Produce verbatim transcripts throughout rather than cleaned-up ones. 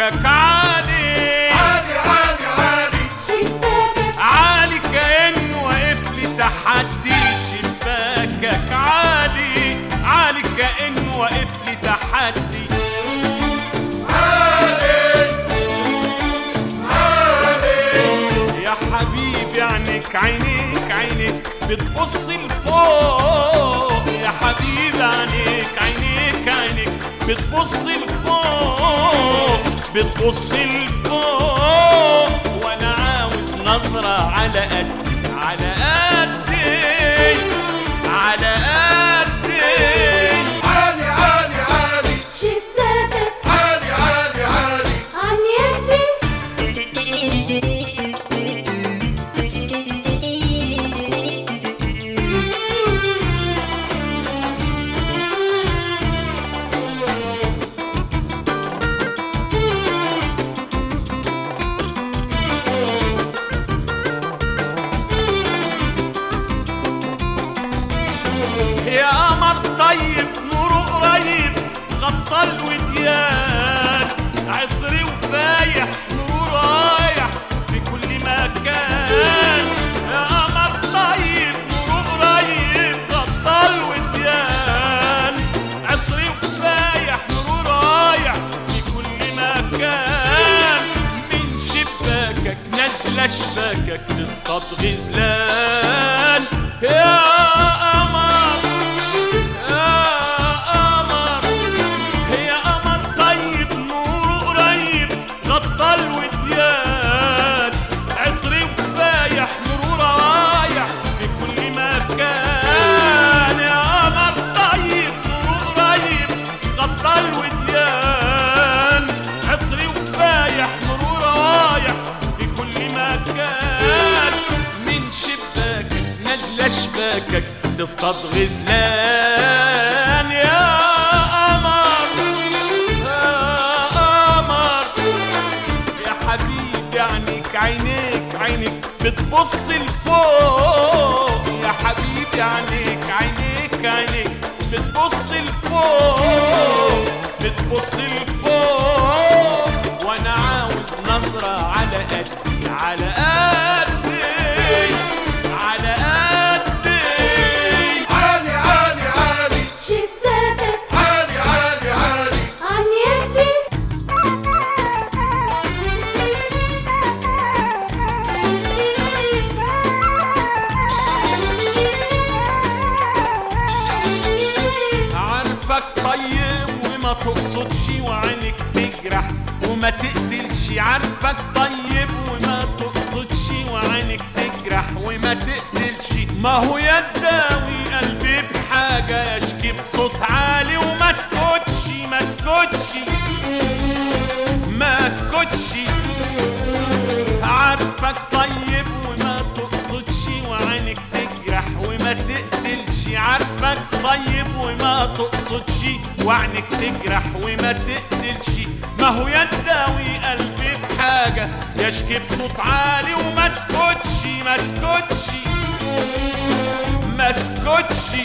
شباكك عالي عالي عالي عالي شباكك عالي كأنه واقف لي تحدي. شباكك عالي عالي كأنه واقف لي تحدي. عالي عالي يا حبيبي عينك عينك عينك بتبص لفوق. يا حبيبي عينك عينك عينك بتبص لفوق بتبص لفوق. وانا عاوز نظرة على قدي على قدي على قدي. عالي عالي عالي شباكك عالي عالي عالي عن يدي. يا قمر طيب نوره قريب غطى الوديان. عطري وفايح نوره رايح في كل مكان. يا قمر طيب نوره قريب غطى الوديان. عطري وفايح نوره رايح في كل مكان. من شباكك نازله شباكك تصطاد غزلان. يا قمر يا قمر يا قمر طيب نوره قريب غطى الوديان. عطري وفايح نوره رايح في كل مكان. يا قمر طيب نوره قريب غطى الوديان. عطري وفايح نوره رايح في كل مكان. من شباكك نازله شباكك تصطاد غزلان. يا قمر يا قمر يا حبيبي عينك عينك عينك بتبص لفوق. يا حبيبي عينك عينك عينك بتبص لفوق بتبص لفوق. وانا عاوز نظرة على قدي على قدي على قدي. عالي عالي عالي شباكك عالي عالي عالي عن يدي. عارفك طيب وما تقصدش وعينك تجرح وما تقتلش. عارفك طيب وما تقصدش وعينك تجرح وما تقتلش. ما هو يداوي قلبي بحاجة يشكي بصوت عالي وما اسكتش ما اسكتش ما اسكتش. عارفك طيب وما تقصدش وعينك تجرح وما تقتلش. عارفك طيب وما تقصدش وعينك تجرح وما تقتلش. ما هو يداوي قلبي بحاجة يشكي بصوت عالي وما اسكتش ما اسكتش ما اسكتش.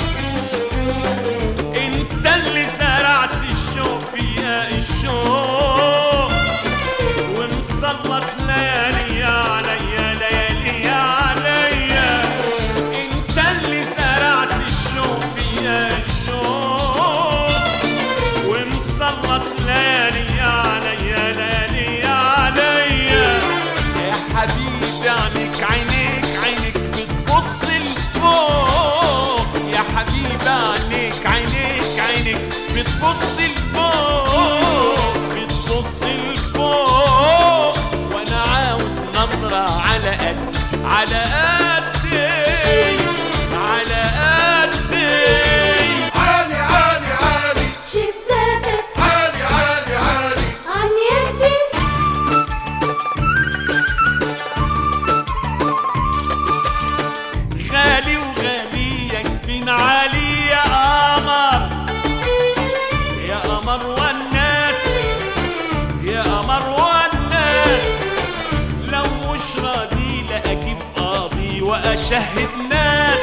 انت اللي زرعت الشوق فيها الشوق ومسلط ليالي عليا ليالي عليا. انت اللي زرعت الشوق فيها الشوق ومسلط ليالي عليا ليالي عليا. يا حبيبي عينك عينك عينك بتبص لفوق. يا حبيبي عينك عينك عينك بتبص لفوق بتبص لفوق. وانا عاوز نظرة على قدي على قدي على قدي. عالي عالي عالي شباكك عالي عالي عالي عن يدي. غالي وغالية بين عالي يا قمر. يا قمر والناس يا قمر والناس. لو مش راضي لا اجيب قاضي واشهد ناس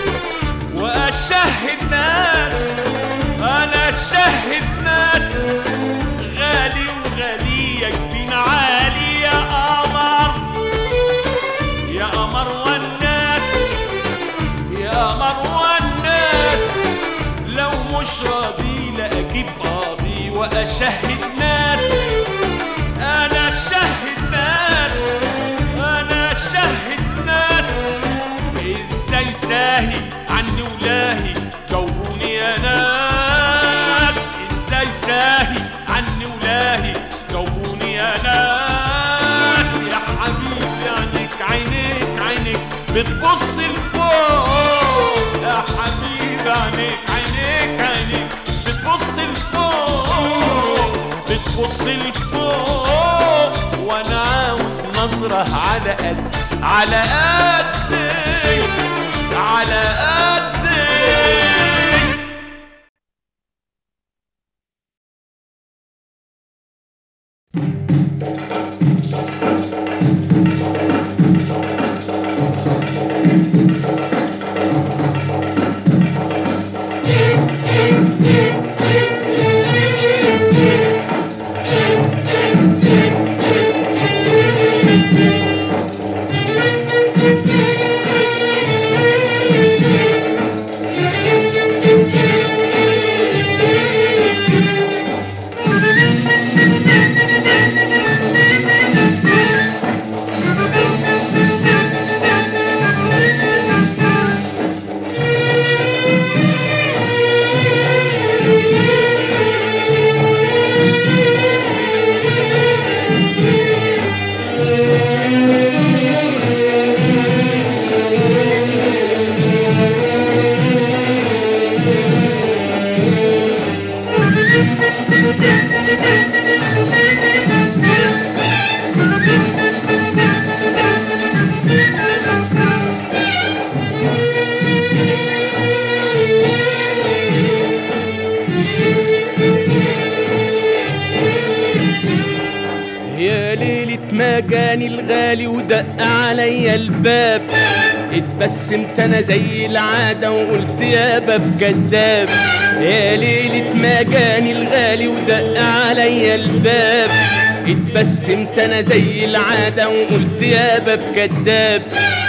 واشهد ناس. انا اشهد ناس. غالي وغالية واشهد ناس، انا اشهد ناس، انا اشهد ناس. ازاي ساهي عني ولاهي جاوبوني يا ناس، ازاي ساهي عني ولاهي جاوبوني يا ناس. يا حبيبي عينيك عينيك عينيك بتبص لفوق، يا حبيبي عينيك عينيك عينيك بتبص لفوق، بتبص لفوق. وانا عاوز نظرة على قد على قدي على قدي. جاني الغالي ودق عليا الباب، اتبسمت انا زي العادة وقلت يا باب كداب. يا ليلة ما جاني الغالي ودق عليا الباب، اتبسمت انا زي العادة وقلت يا باب كداب.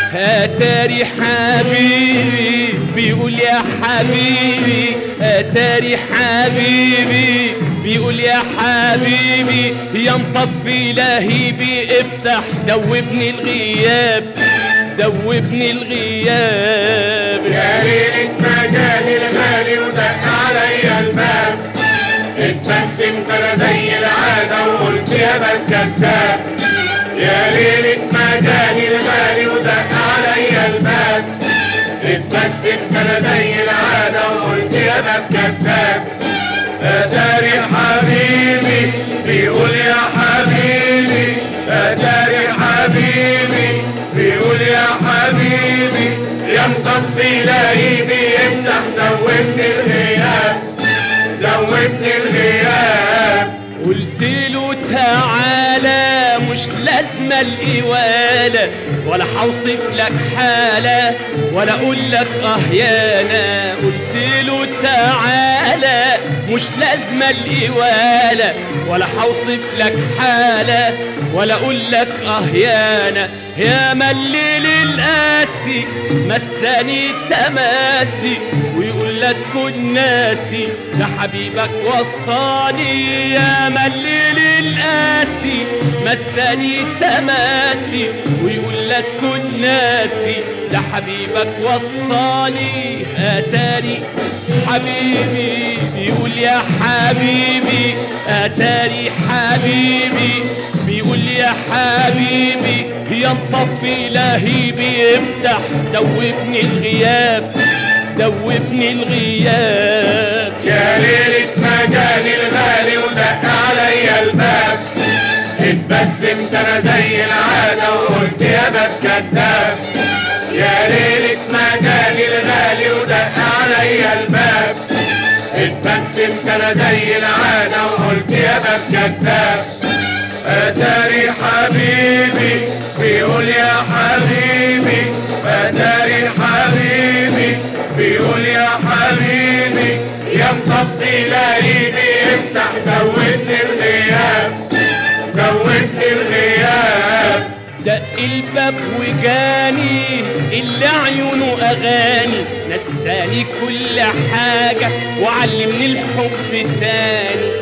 اتاري حبيبي بيقول يا حبيبي، اتاري حبيبي بيقول يا حبيبي، يا مطفي لهيبي افتح دوبني الغياب، دوبني الغياب. يا ليلة ما جاني الغالي ودق عليا الباب، اتبسمت انا زي العادة وقلت يا باب كداب. يا ليلة ما جاني الغالي ودق عليا الباب، اتبسمت انا زي العادة وقلت يا باب كداب. اتاري حبيبي بيقول يا حبيبي، اتاري حبيبي بيقول يا حبيبي، يا مطفي لهيبي افتح دوبني الغياب، دوبني الغياب. قلت له تعالى مش لازمة القوالة، ولا حوصف لك حالة ولا اقول لك اه يانا. قلت له تعالى مش لازمة القوالة، ولا حوصف لك حالة ولا اقول لك اه يانا. يا مليل القاسي مساني تماسي، ويقول لك كن ناسي ده حبيبك وصاني. يا مليل القاسي مساني تماسي، ويقول لك كن ناسي ده حبيبك وصاني. اتاري حبيبي بيقول يا حبيبي، اتاري حبيبي بيقول يا حبيبي، يا مطفي لهيبي افتح دوبني الغياب، دوبني الغياب. يا ليلة ما جاني الغالي ودق عليا الباب، اتبسمت انا زي العادة وقلت يا باب كداب. يا ليلة ما جاني الغالي ودق عليا الباب، اتبسمت انا زي العادة وقلت يا باب كداب. اتاري حبيبي بيقول يا حبيبي، اتاري حبيبي بيقول يا حبيبي، يا مطفي لهيبي افتح دوبني الغياب، دوبني الغياب. دق الباب وجاني اللي عيونه اغاني، نساني كل حاجة وعلمني الحب تاني،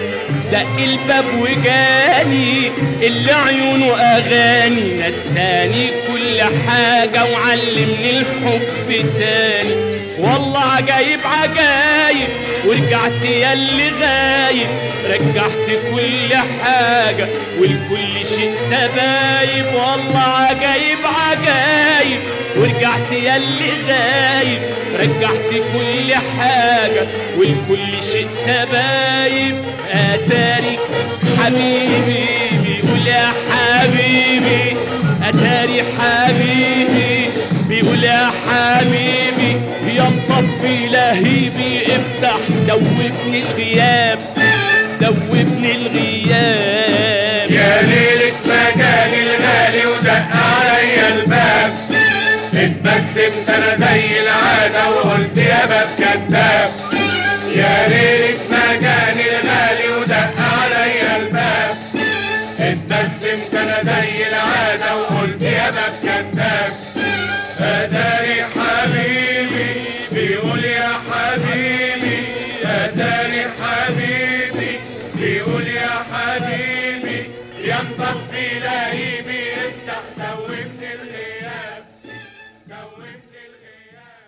دق الباب وجاني اللي عيونه اغاني، نساني كل حاجة وعلمني الحب تاني. والله عجايب عجايب ورجعت ياللي غايب، رجعت كل حاجة والكل شيء سبايب. والله عجايب عجايب ورجعت ياللي غايب، رجعت كل حاجة والكل شيء سبايب. اتاري حبيبي بيقول يا حبيبي، اتاري حبيبي بيقول يا حبيبي، يا مطفي لهيبي افتح دوبني الغياب، دوبني الغياب. يا ليلة ما جاني الغالي ودق عليا الباب، اتبسمت انا زي العادة وقلت يا باب كداب. يا ليلة ما جاني الغالي ودق عليا الباب، اتبسمت انا زي العادة وقلت يا باب كداب. اتاري حبيبي بيقول يا حبيبي، اتاري حبيبي بيقول يا حبيبي، يا مطفي لهيبي افتح دوبني الغياب، دوبني الغياب.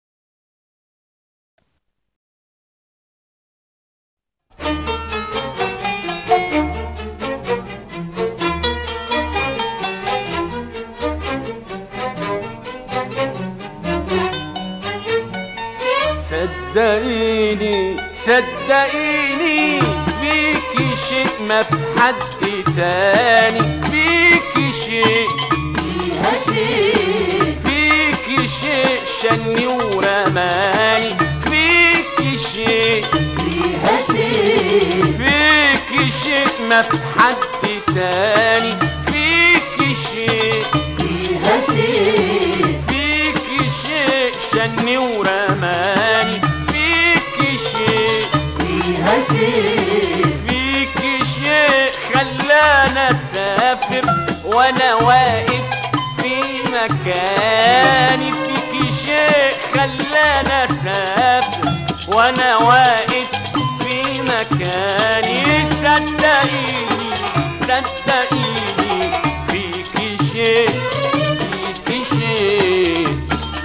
صدقيني صدقيني فيكي شيء ما في حد تاني، فيكي شيء فيها شيء، فيكي شيء شني ورماني، فيكي شيء فيها شيء، فيكي شيء ما في حد تاني، فيكي شيء فيها شيء، فيكي شيء شني ورماني، فيكي شيء فيها شيء، فيكي شيء خلاني اسافر وانا واقف في مكاني، فيكي شيء خلاني اسافر وانا واقف في مكاني. صدقيني صدقيني فيكي شيء، فيكي شيء.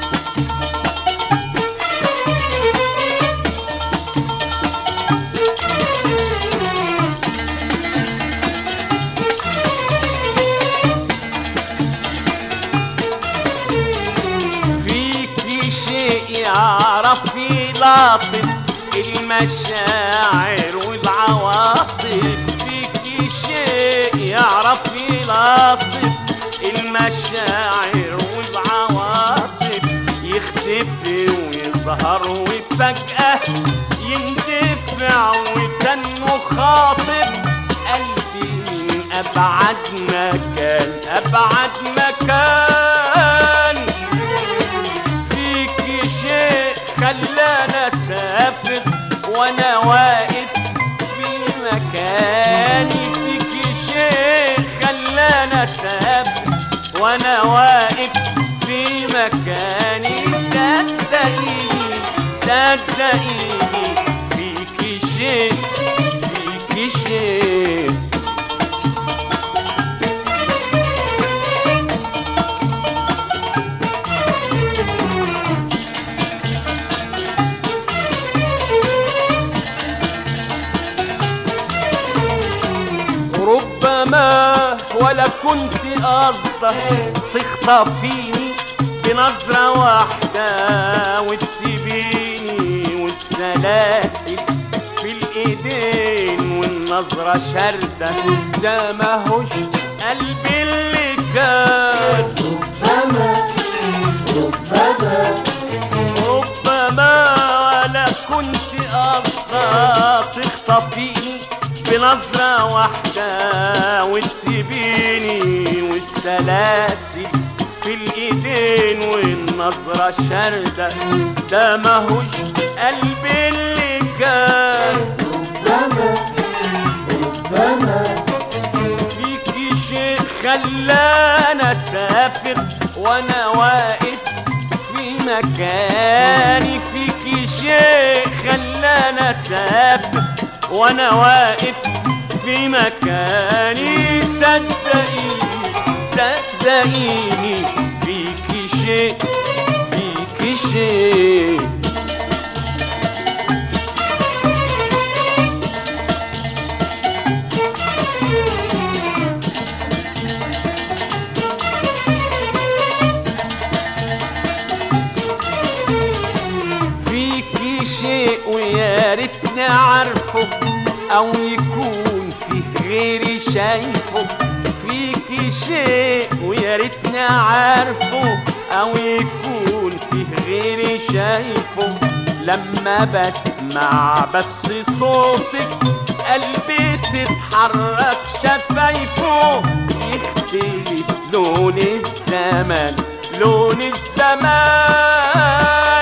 فيكي شيء يعرف يلاطف المشاعر والعواطف، فيكي شيء يعرف يلاطف المشاعر والعواطف، يختفي ويظهر وفجأة يندفع وكأنه خاطف قلبي من أبعد مكان، أبعد مكان. فيكي شيء خلاني اسافر وانا واقف في مكاني، فيكي شيء خلاني اسافر وانا واقف في مكاني. صدقيني صدقيني فيكي شيء، فيكي شيء. ربما ولا كنت قصدك تخطفيني بنظرة واحدة وتسيبيني، والسلاسل في الايدين والنظرة شاردة، ده ماهوش قلبي اللي كان. ربما ربما ربما ولا كنت قصدك تخطفيني بنظرة واحدة وتسيبيني، والسلاسل في الايدين والنظرة شاردة، ده ماهوش قلبي اللي كان. ربما ربما فيكي شيء خلاني اسافر وانا واقف في مكاني، فيكي شيء خلاني اسافر وانا واقف في مكاني. صدقيني صدقيني فيكي شيء فيكي شيء. فيكي شيء ويا ريتني عارفه او يكون فيه غيري شايفه. فيكي شيء ويا ريتني عارفه او يكون فيه غيري شايفه. لما بسمع بس صوتك قلبي تتحرك شفايفه. يختلف لون الزمان لون الزمان.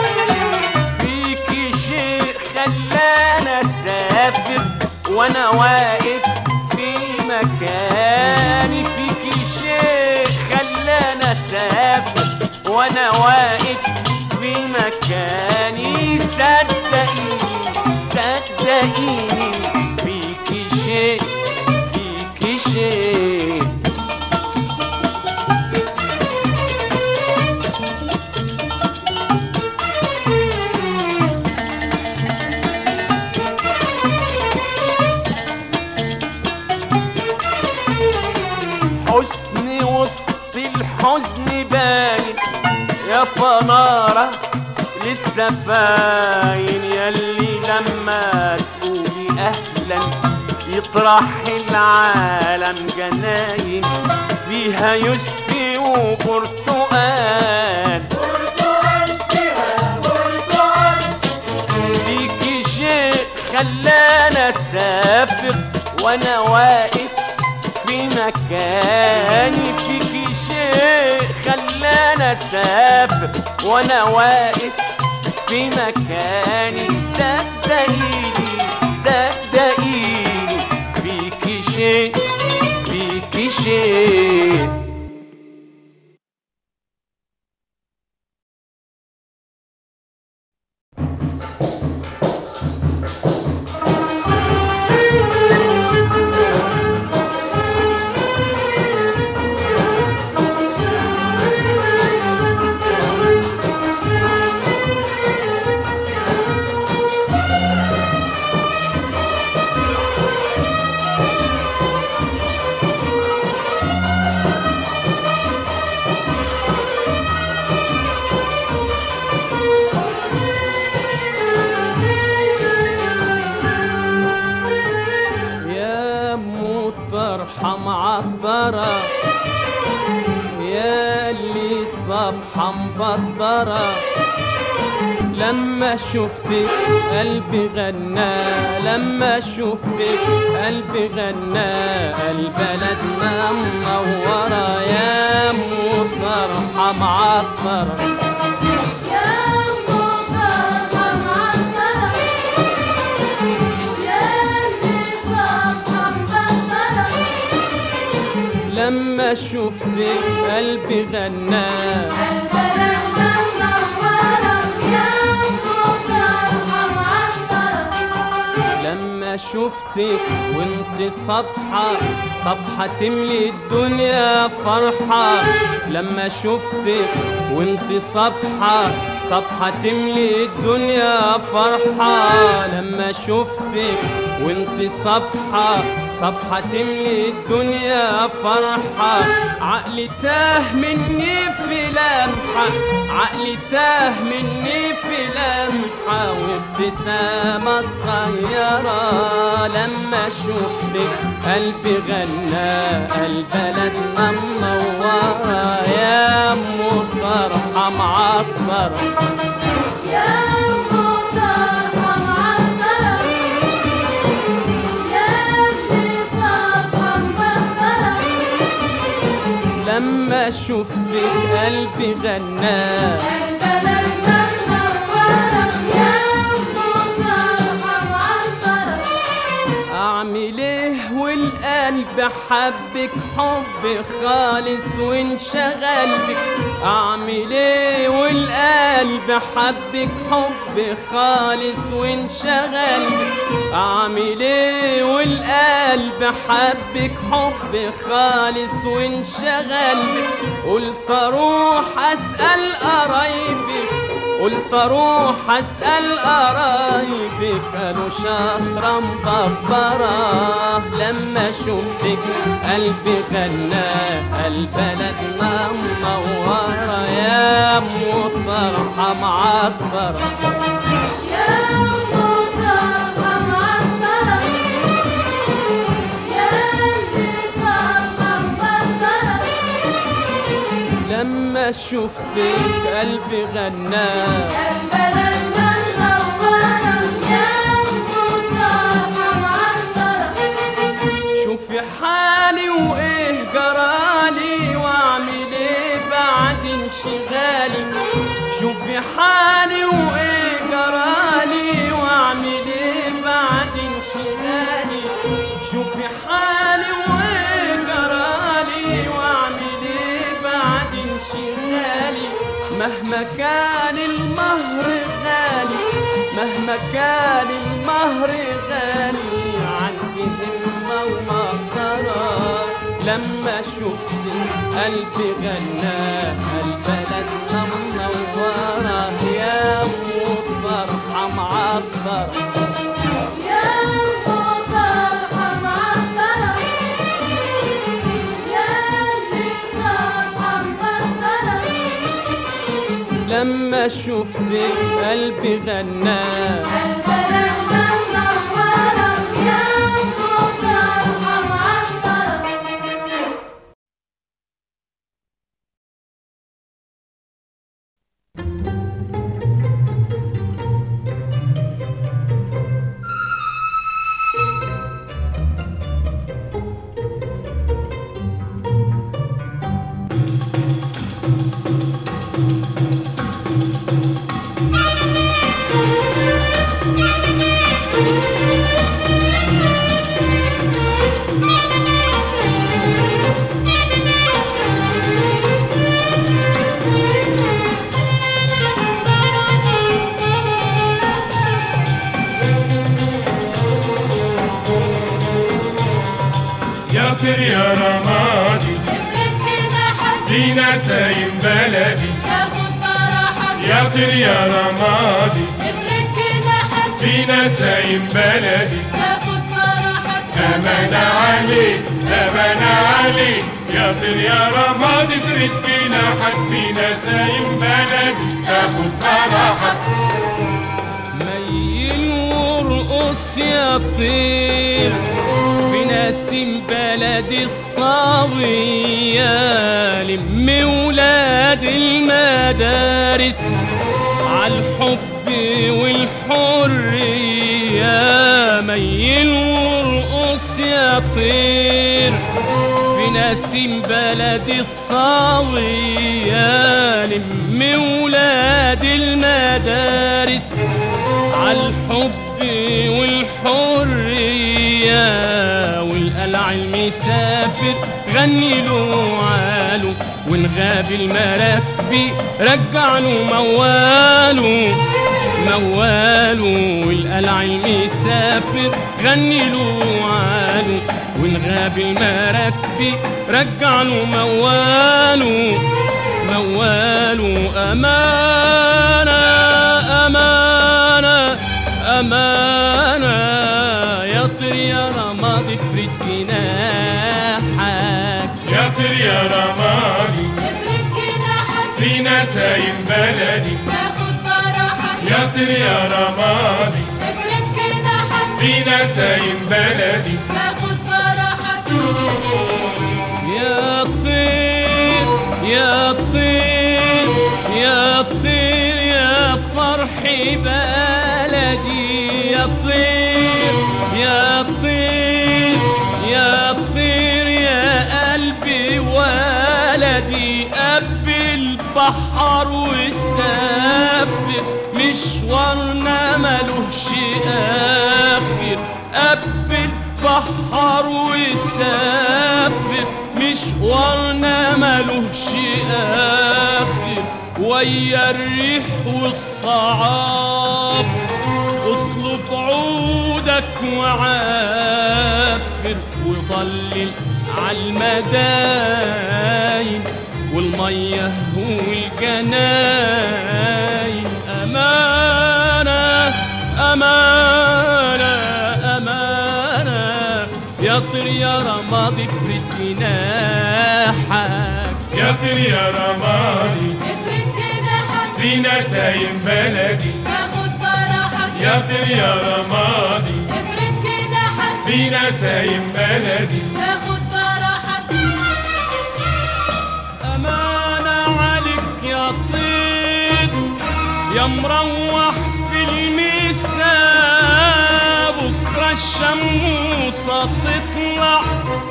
فيكي شيء خلاني اسافر وانا واقف في مكاني. فيكي شيء خلاني اسافر وانا واقف في مكاني. صدقيني صدقيني فيكي شيء فيكي شيء. حسني وسط الحزن باين يا فنارة لسه فاين. ياللي لما تقولي أهلا يطرح العالم جناين فيها يوسفي وبرتقال. برتقال فيها برتقال. فيكي شيء خلاني أسافر وأنا واقف في مكاني. فيكي شيء خلاني اسافر وانا واقف في مكاني. صدقيني صدقيني فيكي شيء فيكي شيء. معطرة يا اللي صبحة مبطرة. لما شفتك قلبي غنى لما شفتك قلبي غنى. البلدنا منورة يا مطرحة معطرة. لما شفتك قلبي غنى. البلدنا منورة يا مطرحة معطرة. لما شفتك وانت صبحة صبحة تملي الدنيا فرحة. لما شفتك وانت صبحة صبحة تملي الدنيا فرحة. لما شفتك وانت صبحة صبحة تملي الدنيا فرحة. عقلي تاه مني في لمحة عقلي تاه مني في لمحة. وابتسامة صغيرة لما شفتك قلبي غنى. البلدنا منورة يا مطرحة معطرة. يا مطرحة معطرة يا اللي صبحة مبطرة. لما شفتك قلبي غنى. البلدنا منورة يا مطرحة معطرة. اعمل ايه والقلب حبك حب خالص وانشغل بك. اعمل ايه والقلب حبك حب خالص وانشغل بك. اعمل ايه والقلب والقلب حبك حب خالص وانشغل بك. قلت اروح اسأل قرايبك، قلت اروح اسأل قرايبك، قالوا شاطرة مببرة. لما شفتك قلبي غنى البلد منورة، يا ام طرحة معطرة. يا أم طرحة معطرة، يا اللي صارحة مبطرة. لما شفتك قلبي غنى البلد منورة، يا أم طرحة معطرة. شوفي حالي وايه جرالي واعمل ايه بعد انشغالي. شوفي حالي وايه جرالي واعمل ايه بعد انشغالي. شوفي حالي وايه جرالي واعمل ايه بعد انشغالي. مهما كان المهر غالي، مهما كان المهر غالي، عندي همة ومقدرة. لما شفت قلبي غنى البلد منورة، يا ام طرحة معطرة. يا أم طرحة معطرة، يا اللي صارحة مبطرة. لما شفتك قلبي غنى البلد منورة، يا أم طرحة معطرة. يا طير يا رمادي افرد جناحك في نسايم بلدي. تاخد براحك، يا طير يا رمادي افرد جناحك في نسايم بلدي. تاخد براحك. أمان عليك أمان عليك يا طير يا رمادي، افرد جناحك في نسايم بلدي. تاخد براحك. ميل وارقص يا طير في نسيم بلدي الصبية. لم ولاد المدارس عالحب والحرية. ميل وارقص يا طير في نسيم بلدي الصبية. لم ولاد المدارس عالحب والحرية. والقلع المسافر غني له عاله، ونغاب المراكبي رجع له مواله مواله. والقلع المسافر غني له عاله، ونغاب المراكبي رجع له مواله مواله. أمانة أمانة أمانة يا طير يا رمادي افرد جناحك. يا طير يا رمادي افرد جناحك في نسايم بلدي. تاخد براحك. يا طير يا رمادي افرد جناحك في نسايم بلدي. تاخد براحك. يا طير يا طير يا طير يا فرحي بلدي. يا طير يا طير يا طير يا قلبي ولدي. أب البحر والسافر مشوارنا ملوش آخر. أب البحر والسافر مشوارنا ملوش آخر. ويا الريح والصعاب اصلب عودك لك وعافر وضلل عالمداين والمية والجناين. أمانة أمانة أمانة يا طير يا رمادي افرد جناحك، يا طير يا رمادي افرد جناحك في نسايم بلدي، تاخد براحك يا طير يا رمادي افرد جناحك في نسايم بلدي. تاخد براحك. أمانة عليك يا طير يا مروح في المساء، بكرة الشموسة تطلع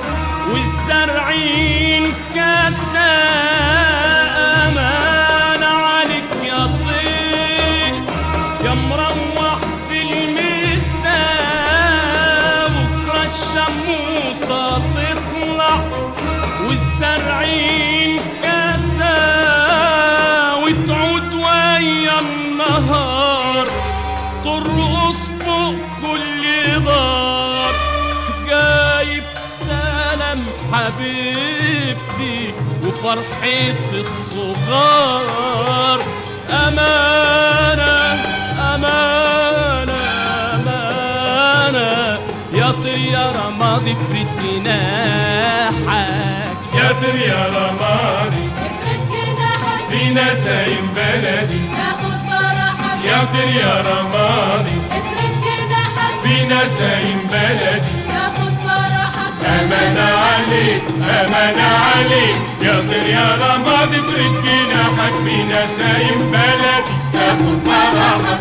والزرعين كاسا. أمانة عليك يا طير يا مروح في المساء، بكرة الشموسة تطلع والزرعين كاسا، وتعود ويا النهار ترقص فوق كل دار. جايب سلام حبيبتي وفرحة الصغار. أمانة أمانة أمانة يا طير يا رمادي افرد جناحك، يا طير يا رمادي افرد جناحك في نسايم بلدي، تاخد براحك يا طير يا رمادي افرد جناحك في نسايم بلدي. تاخد براحك. أمانة عليك أمانة عليك يا طير يا رمادي افرد جناحك في نسايم بلدي، تاخد براحك.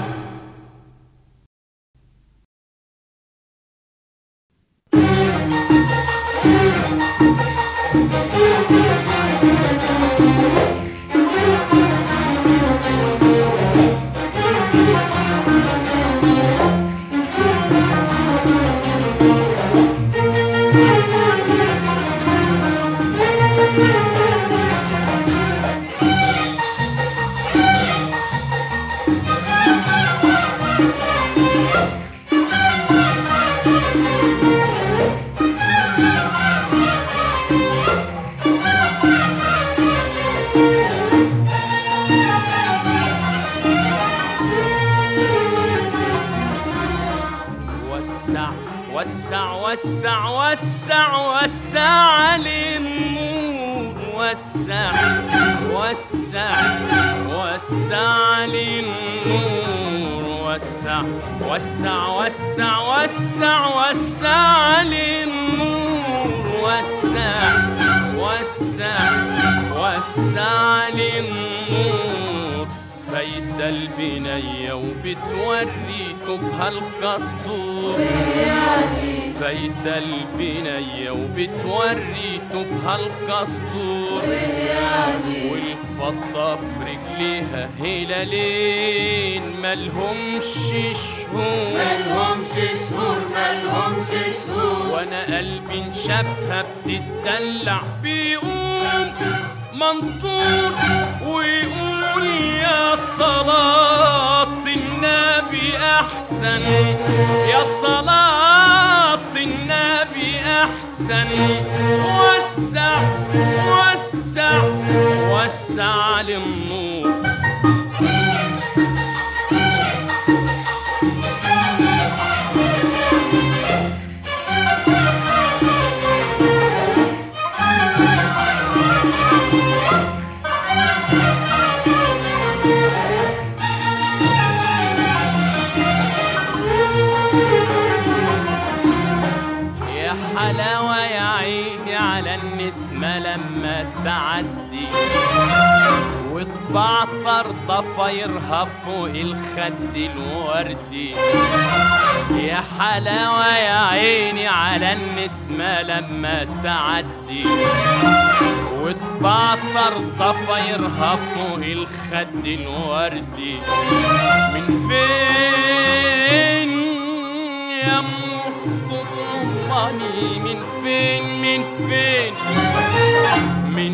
وسع وسع وسع وسع وسع للنور، وسع وسع وسع للنور، وسع وسع وسع وسع وسع للنور، وسع وسع وسع للنور. فايدة البنية وبتوري طوبها القصدور، فايدة البنية وبتوري طوبها القصدور، والفضة في رجليها هلالين ملهمش شهور، ملهمش شهور ملهمش شهور. وانا قلبي انشافها بتتدلع بيقوم منطور ويقول يا صلاة النبي أحسن، يا صلاة النبي أحسن. وسع وسع وسع للنور. حلاوة يا عيني على النسمة لما تعدي وتبعطر ضفايرها فوق الخد الوردي. يا حلاوة يا عيني على النسمة لما تعدي وتبعطر ضفايرها فوق الخد الوردي. من فين يا مخطرماني، من فين من فين من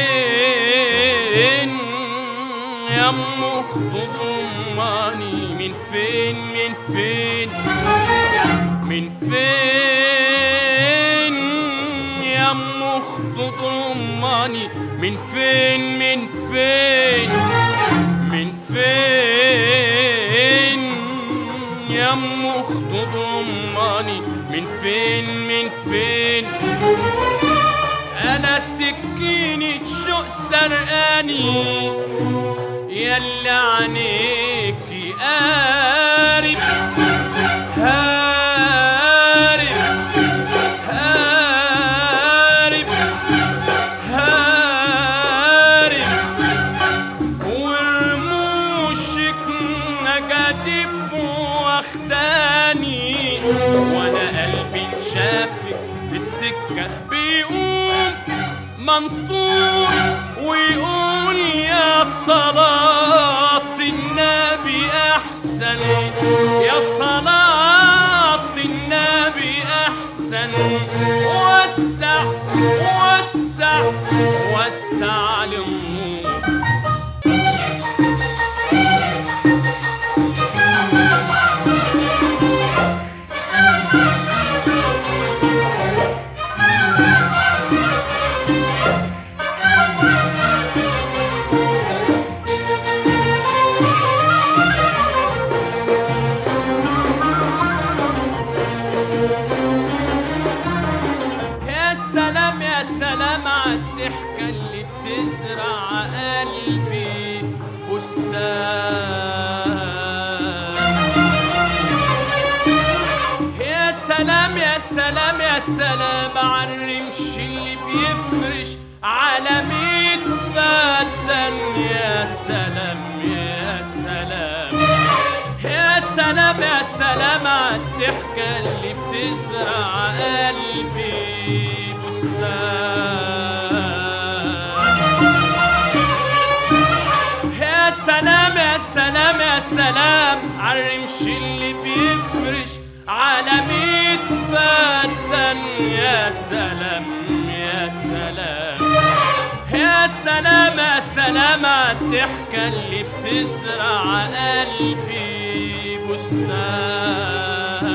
فين يا مخطرماني، من فين من فين من فين يا ام خطوط رماني؟ من فين من فين من فين يا ام خطوط رماني؟ من فين من فين؟ انا سكينة شوق سرقاني ياللي عينيكي قارب هارب هارب هارب ورموشك نجاتف واخداني، وانا قلبي انشافك في السكة بيقوم منطور ويقول يا صلاة النبي أحسن، يا صلاة النبي أحسن. وسع وسع وسع للنور. يا سلام عالضحكة اللي بتزرع قلبي بستان. يا سلام يا سلام يا سلام عالرمش اللي بيفرش على ميت بدن. يا سلام يا سلام يا سلام يا سلام عالضحكة اللي بتزرع قلبي يا سلام يا سلام يا سلام عالرمش اللي بيفرش على ميت بدن. يا سلام يا سلام يا سلام يا سلام عالضحكة اللي بتزرع قلبي بستان.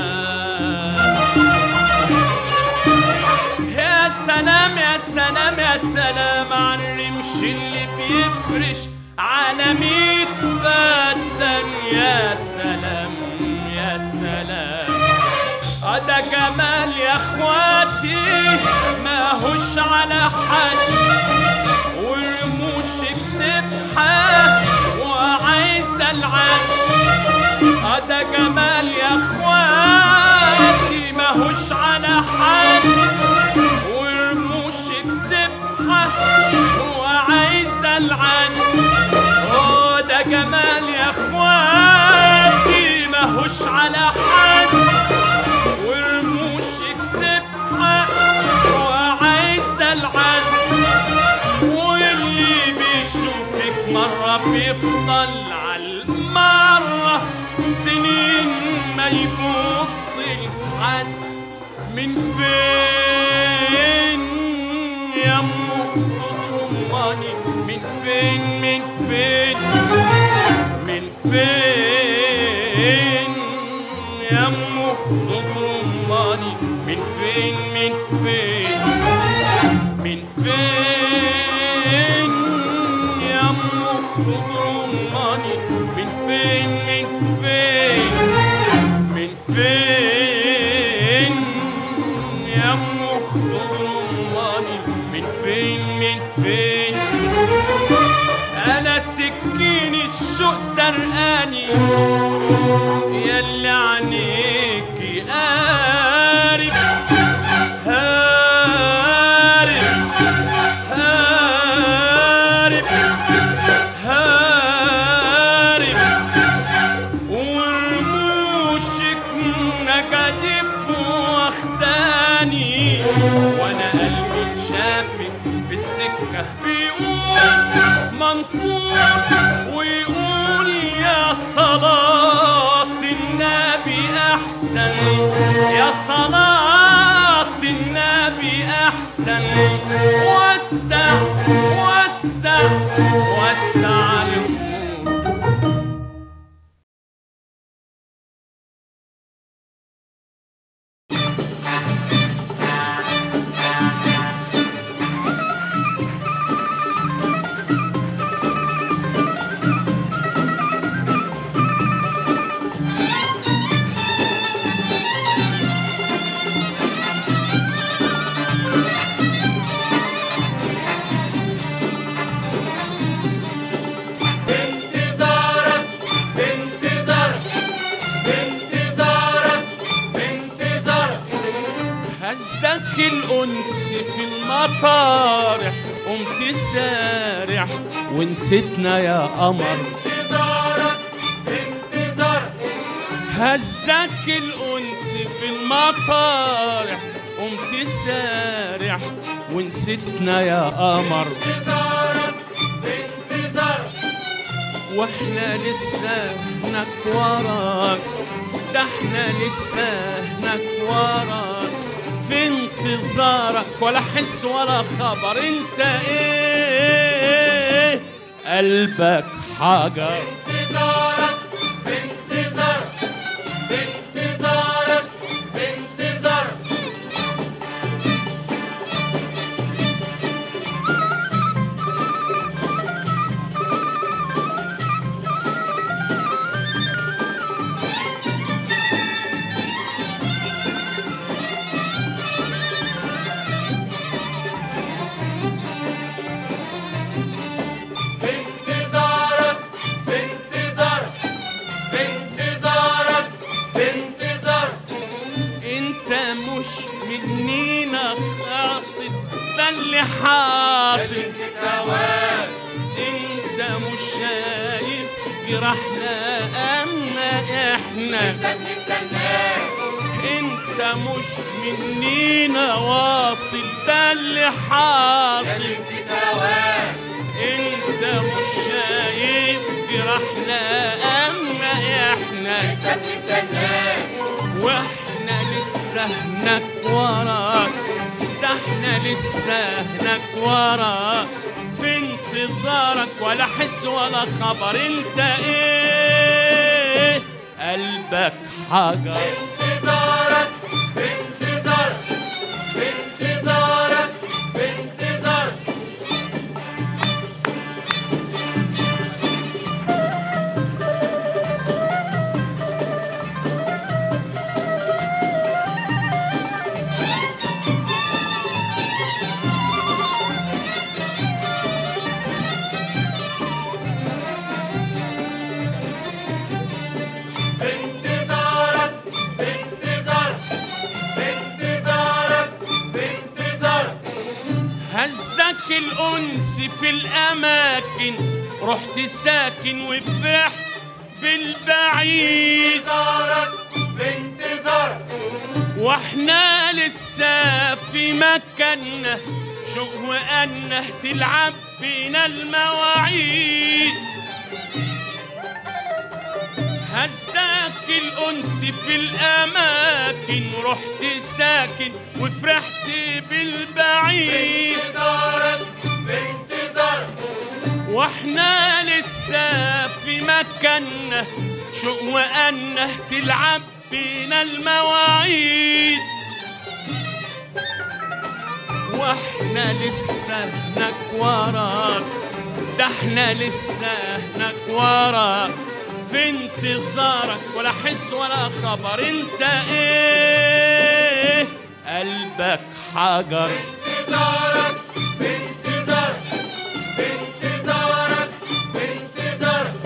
يا سلام يا سلام يا سلام عالرمش اللي بيفرش على ميت بدن. يا سلام يا سلام ده جمال يا اخواتي ماهوش على حد، ورموش بسبحة وعايزة العد. ده جمال يا اخواتي ماهوش على حد، ورموشك سبحة وعايزة العد. ده جمال يا اخواتي ماهوش على حد، ورموشك سبحة وعايزة العد. واللي بيشوفك مرة بيفضل عالمرة سنين ما يبص لحد. من فين يا ام خطوط رماني؟ من فين من فين من فين يا ام خطوط رماني؟ من فين من فين من فين يا ام خطوط رماني؟ من فين من فين من فين يا ام خطوط رماني؟ من فين من فين؟ انا سكينة شوق سرقاني ياللي عينيكي قارب هارب هارب هارب ورموشك نجاتف واخداني، وانا قلبي شافك في السكة بيقول منطور ويقول يا صلاة النبي أحسن، يا صلاة النبي أحسن. وسع وسع وسع هزك الأنس في المطارح قمت سارح ونسيتنا يا قمر انتظارك انتظارك هزك الأنس في المطارح قمت سارح ونسيتنا يا قمر انتظارك انتظارك واحنا لسه هناك وراك ده احنا لسه هناك وراك في انتظارك ولا حس ولا خبر انت ايه قلبك حجر انتظارك انتظارك انتظارك انتظارك انتظارك انتظارك انتظارك انتظارك انت مش منينا خاصد ده اللي حاصل نسيت هواك انت مش شايف جراحنا اما احنا لسه بنستناك انت مش منينا واصل ده اللي حاصل نسيت هواك انت مش شايف جراحنا اما احنا لسه بنستناك واحنا لسه هناك وراك ده احنا لسه هناك وراك في انتظارك ولا حس ولا خبر انت ايه قلبك حجر انتظارك انتظارك انتظارك انتظارك انتظارك انتظارك انتظارك انتظارك هزك الأنس في الأماكن رحت ساكن وفرحت بالبعيد انتظارك انتظارك واحنا لسه في مكاننا شوق وأنه تلعب بينا المواعيد هزاك الأنس في الأماكن رحت ساكن وفرحت بالبعيد انتظارك انتظارك واحنا لسه في مكاننا شوق وأنه تلعب بينا المواعيد واحنا لسه هناك وراك ده احنا لسه هناك وراك في انتظارك ولا حس ولا خبر انت ايه قلبك حجر انتظارك انتظارك انتظارك انتظارك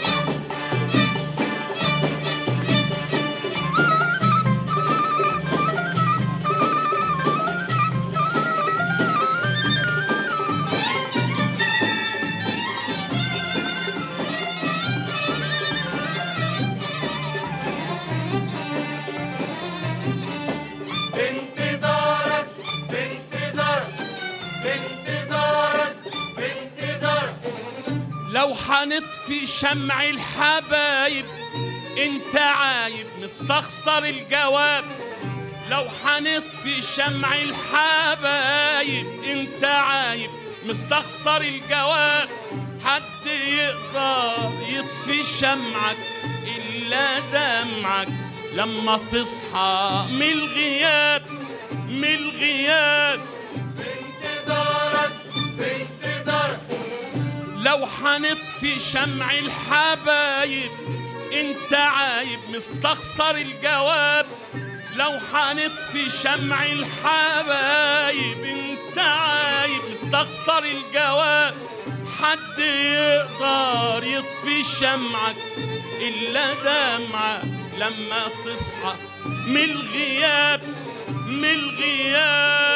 انتظارك انتظارك انتظارك انتظارك لو حنطفي شمع الحبايب انت عايب مستخسر الجواب لو حنطفي شمع الحبايب انت عايب مستخسر الجواب حد يقدر يطفي شمعك الا دمعك لما تصحى من الغياب من الغياب انتظارك انتظارك لو حنطفي شمع الحبايب انت عايب مستخسر الجواب لو حنطفي شمع الحبايب انت عايب مستخسر الجواب حد يقدر يطفي شمعك الا دمعك لما تصحى من الغياب من الغياب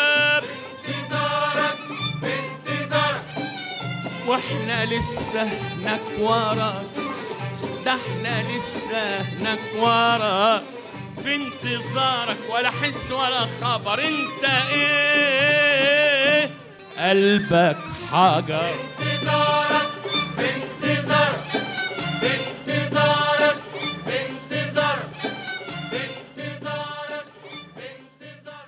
واحنا لسه هناك ورا، ده احنا لسه هناك ورا في انتظارك، ولا حس ولا خبر. انت ايه قلبك حجر. بانتظارك بانتظارك بانتظارك بانتظارك بانتظارك بانتظارك.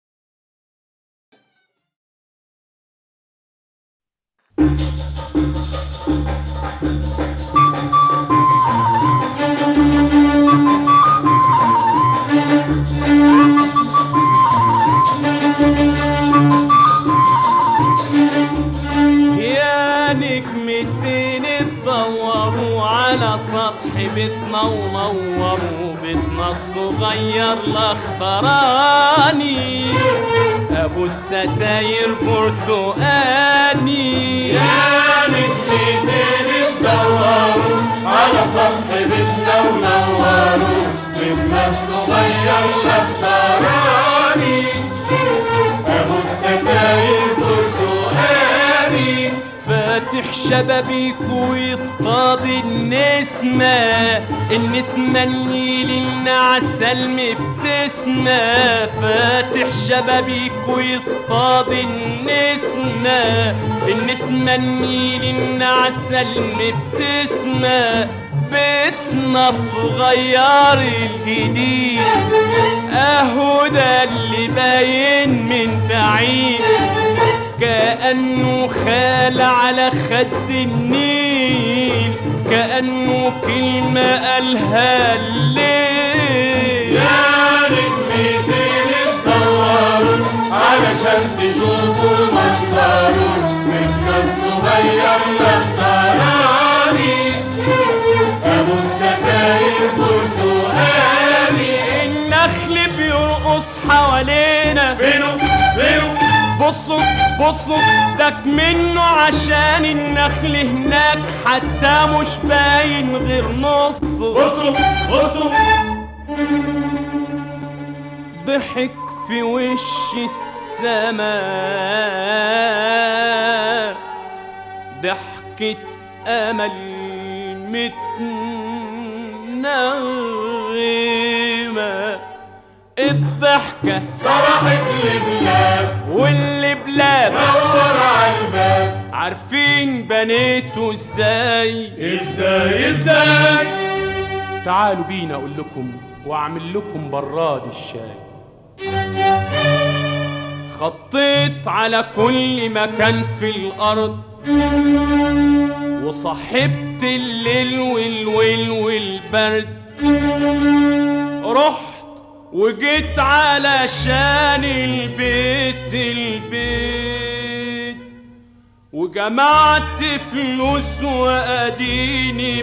يا نجمتين اتدوروا على سطح بيتنا ونوروا بيتنا الصغير الاخضراني ابو الستاير برتقاني. يا نجمتين اتدوروا على سطح بيتنا ونوروا بيتنا الصغير الاخضراني ابو الستاير برتقاني. فاتح شبابيك ويصطاد النسمة، النسمة النيل النعسة المبتسمة. فاتح شبابيك ويصطاد النسمة، النسمة النيل النعسة المبتسمة. بيتنا الصغير الجديد اهو ده اللي باين من بعيد، كأنه خال على خد النيل، كأنه كلمة قالها الليل. يا نجمتين اتدوروا علشان تشوفوا منظره بيتنا الصغير الاخضراني ابو الستاير برتقاني. النخل بيرقص حوالينا، فينه فينه بصوا بصوا داك منه عشان النخل هناك حتى مش باين غير نصه. بصوا بصوا ضحك في وش السماء ضحكة أمل متنغمة. الضحكة طرحت لبلاد واللي بلاد نور عالباب. عارفين بنيته ازاي؟ ازاي ازاي تعالوا بينا اقول لكم واعمل لكم براد الشاي. خطيت على كل مكان في الارض وصحبت الليل والويل والبرد، رحت وجيت علشان البيت البيت، وجمعت فلوس واديني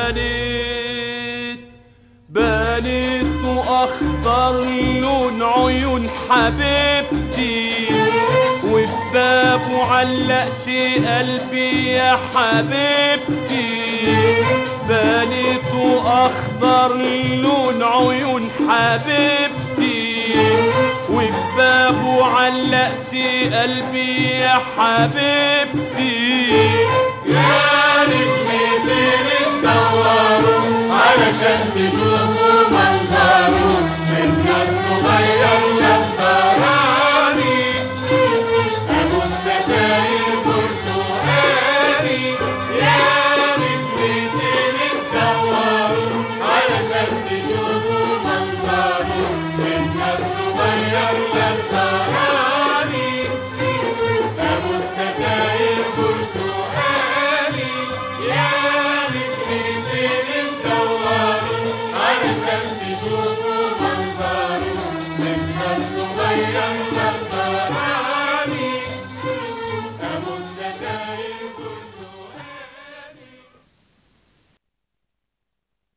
بنيت بنيت واخضر لون عيون حبيبتي، وفي بابه علقت قلبي يا حبيبتي. بنيت واخضر لون عيون حبيبتي، وفي بابه علقت قلبي يا حبيبتي. يا نجمتين اتدوروا علشان تشوفوا منظره بيتنا الصغير الاخضراني ابو الستاير برتقاني. يا نجمتين اتدوروا علشان تشوفوا منظره بيتنا الصغير الاخضراني ابو الستاير برتقاني. يا نجمتين اتدوروا علشان تشوفوا منظره بيتنا الصغير